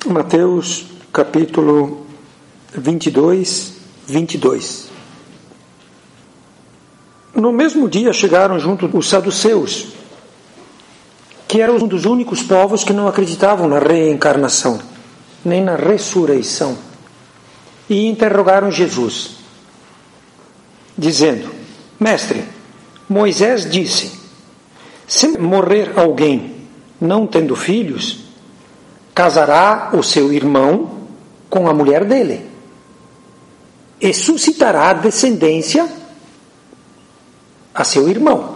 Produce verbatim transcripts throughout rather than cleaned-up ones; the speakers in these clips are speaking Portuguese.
Mateus capítulo vinte e dois, vinte e dois. No mesmo dia chegaram junto os saduceus, que eram um dos únicos povos que não acreditavam na reencarnação, nem na ressurreição, e interrogaram Jesus, dizendo: Mestre, Moisés disse, se morrer alguém não tendo filhos, casará o seu irmão com a mulher dele e suscitará descendência a seu irmão.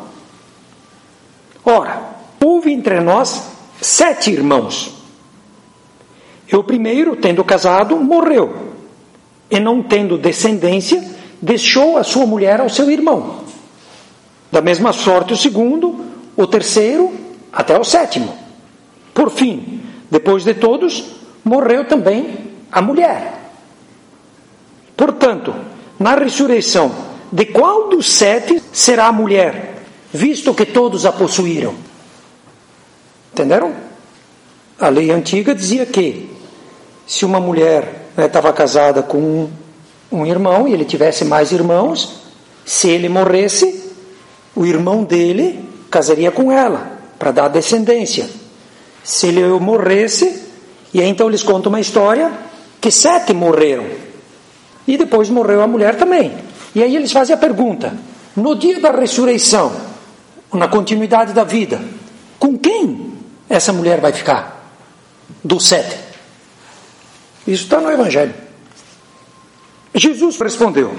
Ora, houve entre nós sete irmãos, e o primeiro, tendo casado, morreu, e não tendo descendência, deixou a sua mulher ao seu irmão. Da mesma sorte o segundo, o terceiro, até o sétimo. Por fim, depois de todos, morreu também a mulher. Portanto, na ressurreição, de qual dos sete será a mulher, visto que todos a possuíram? Entenderam? A lei antiga dizia que, se uma mulher estava né, casada com um, um irmão, e ele tivesse mais irmãos, se ele morresse, o irmão dele casaria com ela, para dar descendência. Se ele morresse, e aí então eles contam uma história, que sete morreram, e depois morreu a mulher também. E aí eles fazem a pergunta, no dia da ressurreição, na continuidade da vida, com quem essa mulher vai ficar? Dos sete. Isso está no Evangelho. Jesus respondeu: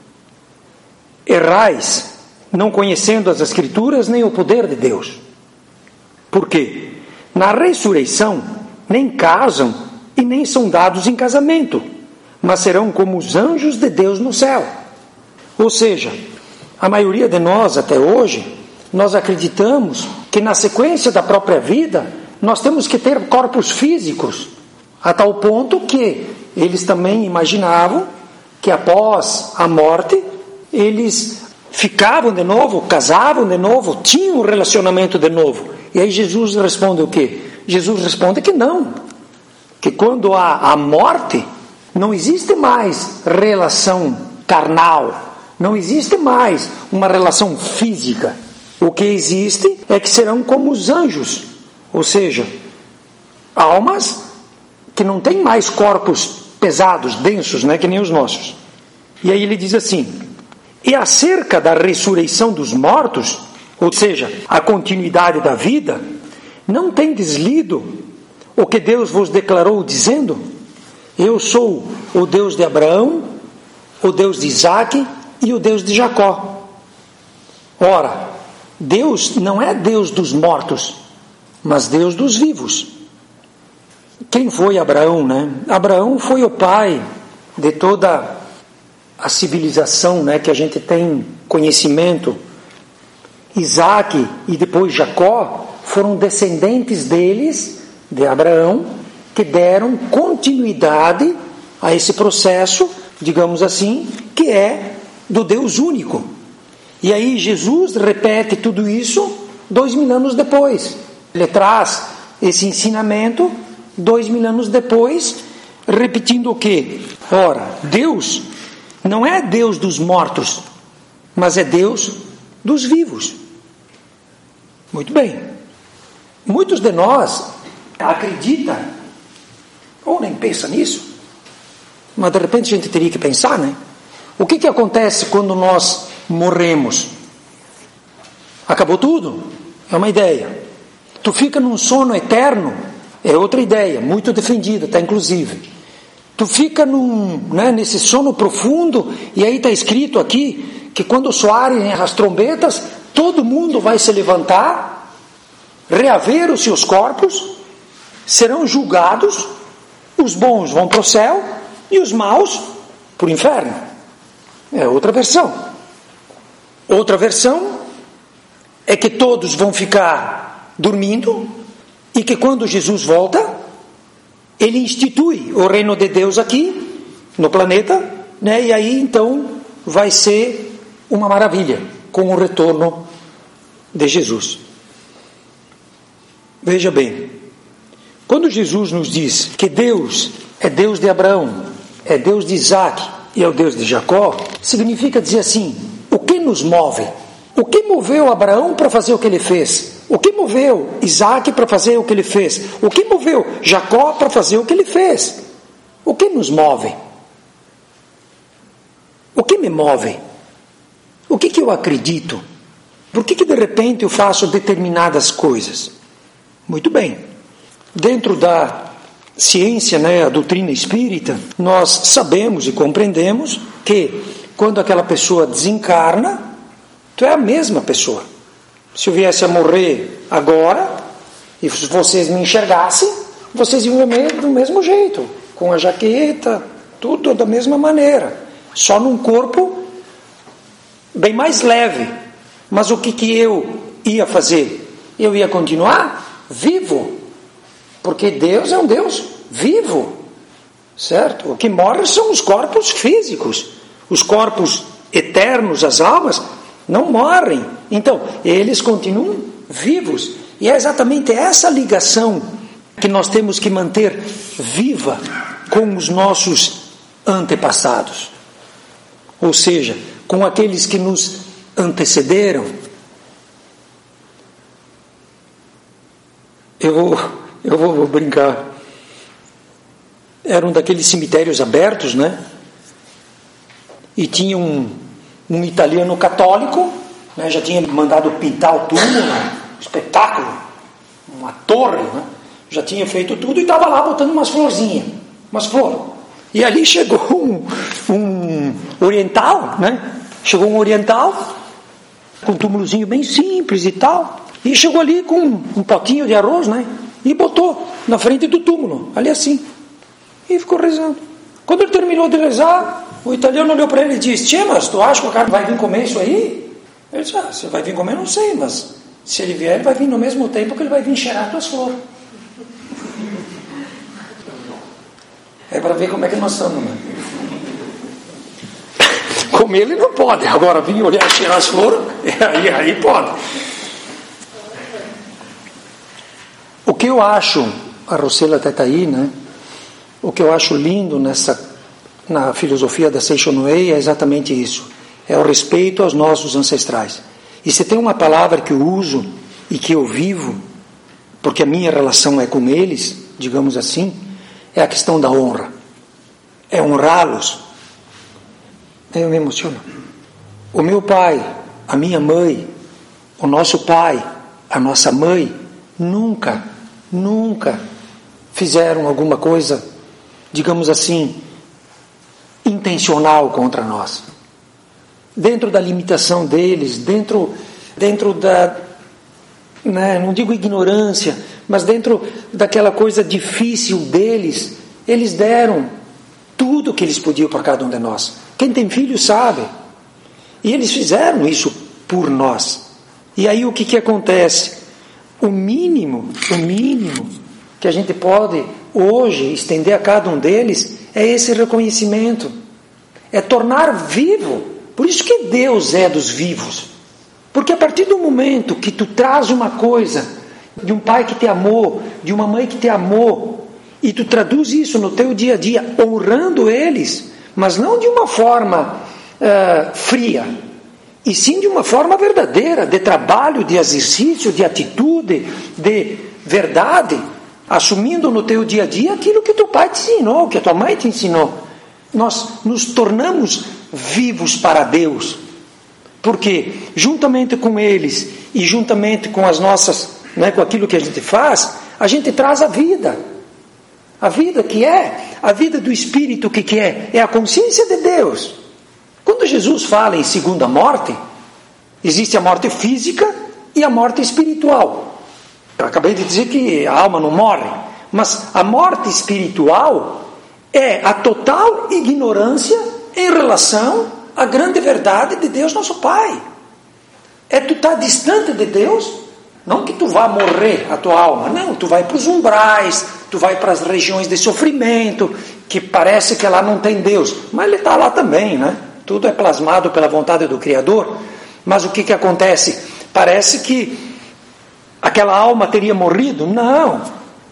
errais, não conhecendo as Escrituras nem o poder de Deus. Por quê? Na ressurreição, nem casam e nem são dados em casamento, mas serão como os anjos de Deus no céu. Ou seja, a maioria de nós até hoje, nós acreditamos que na sequência da própria vida, nós temos que ter corpos físicos, a tal ponto que eles também imaginavam que após a morte, eles ficavam de novo, casavam de novo, tinham um relacionamento de novo. E aí Jesus responde o quê? Jesus responde que não, que quando há a morte, não existe mais relação carnal, não existe mais uma relação física. O que existe é que serão como os anjos, ou seja, almas que não têm mais corpos pesados, densos, né, que nem os nossos. E aí ele diz assim: e acerca da ressurreição dos mortos, ou seja, a continuidade da vida, não tendes lido o que Deus vos declarou dizendo: eu sou o Deus de Abraão, o Deus de Isaque e o Deus de Jacó. Ora, Deus não é Deus dos mortos, mas Deus dos vivos. Quem foi Abraão, né? Abraão foi o pai de toda a civilização, né, que a gente tem conhecimento. Isaque e depois Jacó foram descendentes deles, de Abraão, que deram continuidade a esse processo, digamos assim, que é do Deus único. E aí Jesus repete tudo isso dois mil anos depois. Ele traz esse ensinamento dois mil anos depois, repetindo o quê? Ora, Deus não é Deus dos mortos, mas é Deus dos vivos. Muito bem. Muitos de nós acreditam, ou nem pensam nisso, mas de repente a gente teria que pensar, né? O que que acontece quando nós morremos? Acabou tudo? É uma ideia. Tu fica num sono eterno? É outra ideia, muito defendida, tá, inclusive. Tu fica num, né, nesse sono profundo, e aí está escrito aqui que quando soarem as trombetas, todo mundo vai se levantar, reaver os seus corpos, serão julgados, os bons vão para o céu e os maus para o inferno. É outra versão. Outra versão é que todos vão ficar dormindo e que quando Jesus volta, ele institui o reino de Deus aqui no planeta, né? E aí então vai ser uma maravilha com o retorno de Jesus. Veja bem, Quando Jesus nos diz que Deus é Deus de Abraão, é Deus de Isaac e é o Deus de Jacó, significa dizer assim, o que nos move? O que moveu Abraão para fazer o que ele fez? O que moveu Isaac para fazer o que ele fez? O que moveu Jacó para fazer o que ele fez? O que nos move? O que me move? O que, que eu acredito? Por que, que de repente eu faço determinadas coisas? Muito bem. Dentro da ciência, né, a doutrina espírita, nós sabemos e compreendemos que quando aquela pessoa desencarna, tu é a mesma pessoa. Se eu viesse a morrer agora, e se vocês me enxergassem, vocês iam ver do mesmo jeito, com a jaqueta, tudo da mesma maneira, só num corpo bem mais leve. Mas o que, que eu ia fazer? Eu ia continuar vivo, porque Deus é um Deus vivo, certo? O que morre são os corpos físicos, os corpos eternos, as almas, não morrem. Então, eles continuam vivos. E é exatamente essa ligação que nós temos que manter viva com os nossos antepassados. Ou seja, com aqueles que nos antecederam. Eu vou, eu vou, vou brincar. Era um daqueles cemitérios abertos, né? E tinha um, um italiano católico, né? Já tinha mandado pintar o túmulo, um espetáculo, uma torre, né? Já tinha feito tudo e estava lá botando umas florzinhas, umas flores. E ali chegou um, um oriental, né? Chegou um oriental, com um túmulozinho bem simples e tal, e chegou ali com um potinho de arroz, né? E botou na frente do túmulo, ali assim, e ficou rezando. Quando ele terminou de rezar, o italiano olhou para ele e disse: Tchê, mas tu acha que o cara vai vir comer isso aí? Ele disse: ah, se vai vir comer não sei, mas se ele vier, ele vai vir no mesmo tempo que ele vai vir cheirar tuas flores. É para ver como é que nós estamos, né? Comer ele não pode, agora vir olhar, cheirar as flores, aí, aí pode. O que eu acho, a Rosela até está aí, né? O que eu acho lindo nessa, na filosofia da Seisho Noei é exatamente isso. É o respeito aos nossos ancestrais. E se tem uma palavra que eu uso e que eu vivo, porque a minha relação é com eles, digamos assim, é a questão da honra. É honrá-los. Eu me emociono. O meu pai, a minha mãe, o nosso pai, a nossa mãe, nunca, nunca fizeram alguma coisa, digamos assim, intencional contra nós. Dentro da limitação deles, dentro, dentro da, né, não digo ignorância, mas dentro daquela coisa difícil deles, eles deram tudo o que eles podiam para cada um de nós. Quem tem filho sabe. E eles fizeram isso por nós. E aí o que, que acontece? O mínimo, o mínimo que a gente pode hoje estender a cada um deles é esse reconhecimento. É tornar vivo. Por isso que Deus é dos vivos. Porque a partir do momento que tu traz uma coisa de um pai que te amou, de uma mãe que te amou, e tu traduz isso no teu dia a dia, honrando eles, mas não de uma forma uh, fria, e sim de uma forma verdadeira, de trabalho, de exercício, de atitude, de verdade, assumindo no teu dia a dia aquilo que teu pai te ensinou, que a tua mãe te ensinou. Nós nos tornamos vivos para Deus, porque juntamente com eles e juntamente com as nossas, né, com aquilo que a gente faz, a gente traz a vida. A vida que é, a vida do Espírito que, que é, é a consciência de Deus. Quando Jesus fala em segunda morte, existe a morte física e a morte espiritual. Eu acabei de dizer que a alma não morre, mas a morte espiritual é a total ignorância em relação à grande verdade de Deus nosso Pai. É tu estar distante de Deus, não que tu vá morrer a tua alma, não, tu vai para os umbrais, tu vai para as regiões de sofrimento, que parece que lá não tem Deus, mas Ele está lá também, né? Tudo é plasmado pela vontade do Criador. Mas o que, que acontece? Parece que aquela alma teria morrido? Não,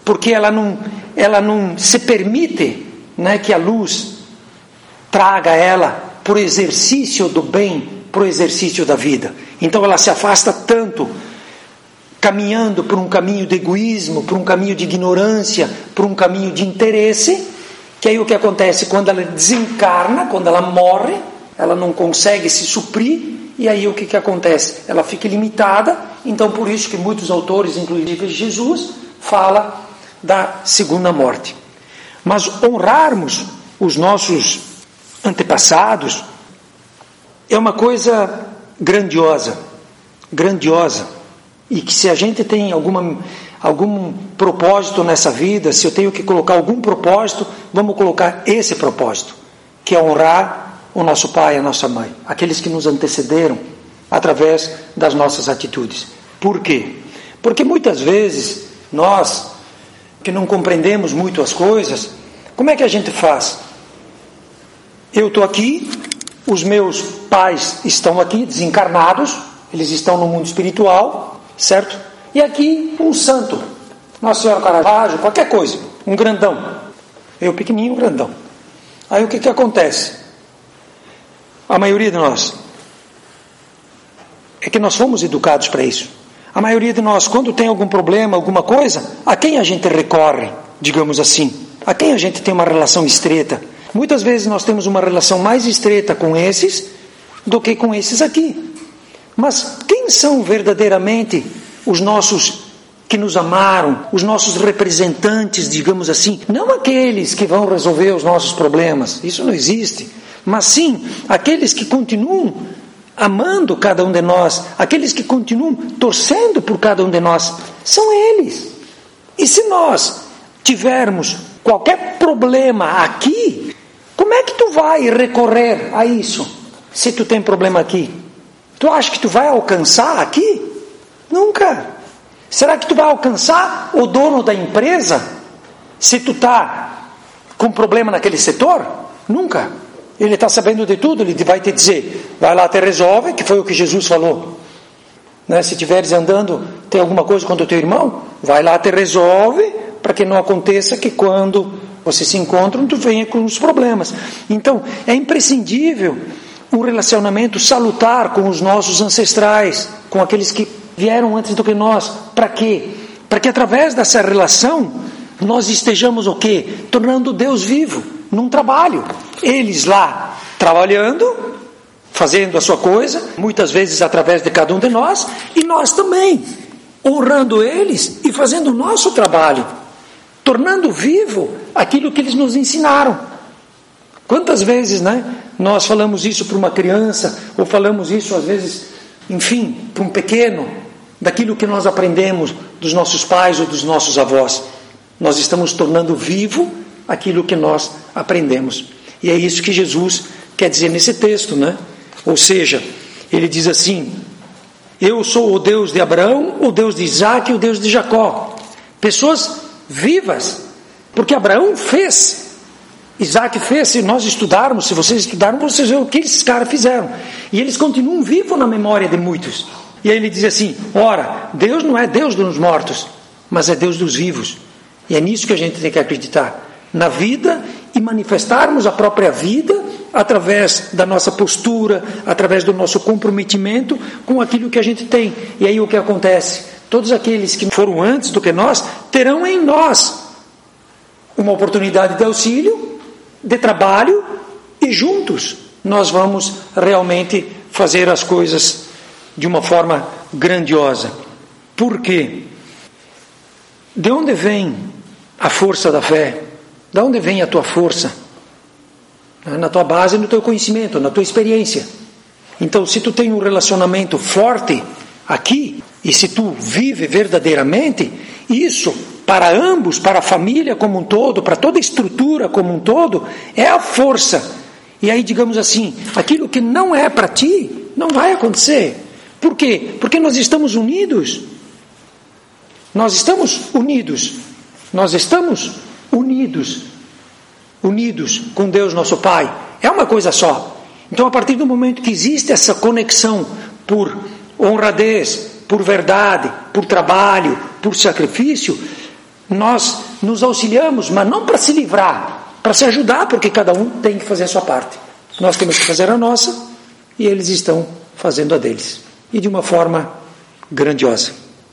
porque ela não, ela não se permite, né, que a luz traga ela para o exercício do bem, para o exercício da vida. Então ela se afasta tanto, caminhando por um caminho de egoísmo, por um caminho de ignorância, por um caminho de interesse, que aí o que acontece quando ela desencarna, quando ela morre, ela não consegue se suprir, e aí o que, que acontece? Ela fica limitada. Então por isso que muitos autores, inclusive Jesus, fala da segunda morte. Mas honrarmos os nossos antepassados é uma coisa grandiosa, grandiosa, e que se a gente tem alguma, algum propósito nessa vida, se eu tenho que colocar algum propósito, vamos colocar esse propósito, que é honrar o nosso pai e a nossa mãe, aqueles que nos antecederam através das nossas atitudes. Por quê? Porque muitas vezes nós, que não compreendemos muito as coisas, como é que a gente faz? Eu estou aqui, os meus pais estão aqui, desencarnados, eles estão no mundo espiritual, certo? E aqui um santo, Nossa Senhora Caravaggio, qualquer coisa, um grandão. Eu pequenininho, um grandão. Aí o que que acontece? A maioria de nós, é que nós fomos educados para isso. A maioria de nós, quando tem algum problema, alguma coisa, a quem a gente recorre, digamos assim? A quem a gente tem uma relação estreita? Muitas vezes nós temos uma relação mais estreita com esses do que com esses aqui. Mas quem são verdadeiramente os nossos que nos amaram, os nossos representantes, digamos assim? Não aqueles que vão resolver os nossos problemas, isso não existe. Mas sim, aqueles que continuam amando cada um de nós, aqueles que continuam torcendo por cada um de nós, são eles. E se nós tivermos qualquer problema aqui, como é que tu vai recorrer a isso? Se tu tem problema aqui, tu acha que tu vai alcançar aqui? Nunca. Será que tu vai alcançar o dono da empresa se tu está com problema naquele setor? Nunca. Ele está sabendo de tudo, ele vai te dizer, vai lá, te resolve, que foi o que Jesus falou. Né? Se estiveres andando, tem alguma coisa contra o teu irmão, vai lá, te resolve, para que não aconteça que quando vocês se encontram, tu venha com os problemas. Então, é imprescindível um relacionamento salutar com os nossos ancestrais, com aqueles que vieram antes do que nós. Para quê? Para que através dessa relação, nós estejamos o quê? Tornando Deus vivo, num trabalho. Eles lá, trabalhando, fazendo a sua coisa, muitas vezes através de cada um de nós, e nós também, honrando eles e fazendo o nosso trabalho, tornando vivo aquilo que eles nos ensinaram. Quantas vezes, né, nós falamos isso para uma criança, ou falamos isso às vezes, enfim, para um pequeno, daquilo que nós aprendemos dos nossos pais ou dos nossos avós. Nós estamos tornando vivo aquilo que nós aprendemos. E é isso que Jesus quer dizer nesse texto, né? Ou seja, ele diz assim, eu sou o Deus de Abraão, o Deus de Isaac e o Deus de Jacó. Pessoas vivas, porque Abraão fez, Isaac fez. Se nós estudarmos, se vocês estudarem, vocês verão o que esses caras fizeram. E eles continuam vivos na memória de muitos. E aí ele diz assim, ora, Deus não é Deus dos mortos, mas é Deus dos vivos. E é nisso que a gente tem que acreditar, na vida, e manifestarmos a própria vida através da nossa postura, através do nosso comprometimento com aquilo que a gente tem. E aí o que acontece? Todos aqueles que foram antes do que nós, terão em nós uma oportunidade de auxílio, de trabalho, e juntos nós vamos realmente fazer as coisas de uma forma grandiosa. Por quê? De onde vem a força da fé? De onde vem a tua força? Na tua base, no teu conhecimento, na tua experiência. Então, se tu tem um relacionamento forte aqui, e se tu vive verdadeiramente, isso para ambos, para a família como um todo, para toda a estrutura como um todo, é a força. E aí, digamos assim, aquilo que não é para ti, não vai acontecer. Por quê? Porque nós estamos unidos. Nós estamos unidos. Nós estamos unidos. Unidos com Deus nosso Pai. É uma coisa só. Então, a partir do momento que existe essa conexão por honradez, por verdade, por trabalho, por sacrifício, nós nos auxiliamos, mas não para se livrar, para se ajudar, porque cada um tem que fazer a sua parte. Nós temos que fazer a nossa, e eles estão fazendo a deles. E de uma forma grandiosa.